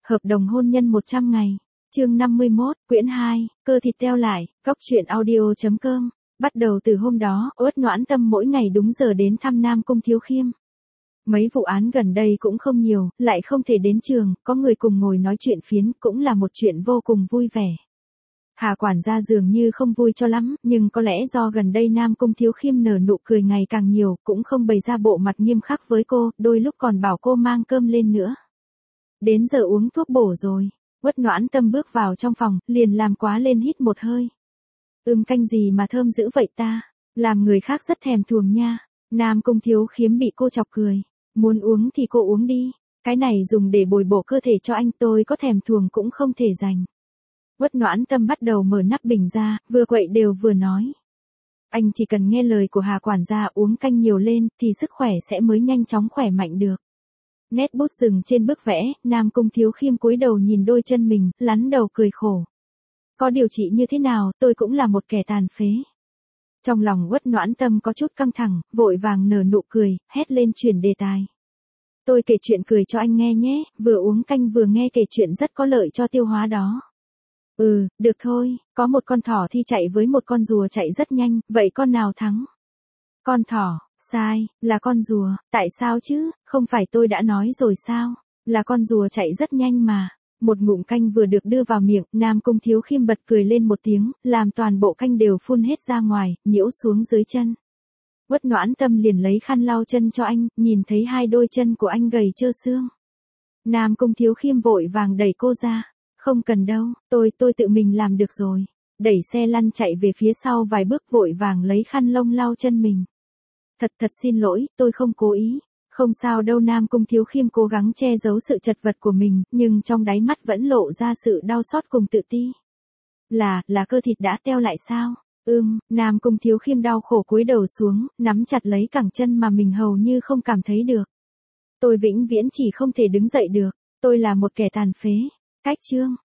Hợp đồng hôn nhân 100 ngày. Chương 51, quyển 2, cơ thịt teo lại, góc truyện audio.com. Bắt đầu từ hôm đó, Uất Noãn Tâm mỗi ngày đúng giờ đến thăm Nam Cung Thiếu Khiêm. Mấy vụ án gần đây cũng không nhiều, lại không thể đến trường, có người cùng ngồi nói chuyện phiếm cũng là một chuyện vô cùng vui vẻ. Hà quản gia dường như không vui cho lắm, nhưng có lẽ do gần đây Nam Cung Thiếu Khiêm nở nụ cười ngày càng nhiều, cũng không bày ra bộ mặt nghiêm khắc với cô, đôi lúc còn bảo cô mang cơm lên nữa. Đến giờ uống thuốc bổ rồi. Uất Noãn Tâm bước vào trong phòng, liền làm quá lên hít một hơi. Canh gì mà thơm dữ vậy ta, làm người khác rất thèm thuồng nha. Nam Cung Thiếu Khiêm bị cô chọc cười. Muốn uống thì cô uống đi, cái này dùng để bồi bổ cơ thể cho anh, tôi có thèm thuồng cũng không thể dành. Uất Noãn Tâm bắt đầu mở nắp bình ra, vừa quậy đều vừa nói. Anh chỉ cần nghe lời của Hà quản gia uống canh nhiều lên, thì sức khỏe sẽ mới nhanh chóng khỏe mạnh được. Nét bút dừng trên bức vẽ, Nam Cung Thiếu Khiêm cúi đầu nhìn đôi chân mình, lắn đầu cười khổ. Có điều trị như thế nào, tôi cũng là một kẻ tàn phế. Trong lòng Uất Noãn Tâm có chút căng thẳng, vội vàng nở nụ cười, hét lên chuyển đề tài. Tôi kể chuyện cười cho anh nghe nhé, vừa uống canh vừa nghe kể chuyện rất có lợi cho tiêu hóa đó. Được thôi, có một con thỏ thi chạy với một con rùa chạy rất nhanh, vậy con nào thắng? Con thỏ, sai, là con rùa, tại sao chứ, không phải tôi đã nói rồi sao, là con rùa chạy rất nhanh mà. Một ngụm canh vừa được đưa vào miệng, Nam Cung Thiếu Khiêm bật cười lên một tiếng, làm toàn bộ canh đều phun hết ra ngoài, nhiễu xuống dưới chân. Uất Noãn Tâm liền lấy khăn lau chân cho anh, nhìn thấy hai đôi chân của anh gầy trơ xương. Nam Cung Thiếu Khiêm vội vàng đẩy cô ra. Không cần đâu, tôi tự mình làm được rồi. Đẩy xe lăn chạy về phía sau vài bước vội vàng lấy khăn lông lau chân mình. Thật xin lỗi, tôi không cố ý. Không sao đâu. Nam Cung Thiếu Khiêm cố gắng che giấu sự chật vật của mình, nhưng trong đáy mắt vẫn lộ ra sự đau xót cùng tự ti. Là cơ thịt đã teo lại sao? Nam Cung Thiếu Khiêm đau khổ cúi đầu xuống, nắm chặt lấy cẳng chân mà mình hầu như không cảm thấy được. Tôi vĩnh viễn chỉ không thể đứng dậy được, tôi là một kẻ tàn phế. Cách chương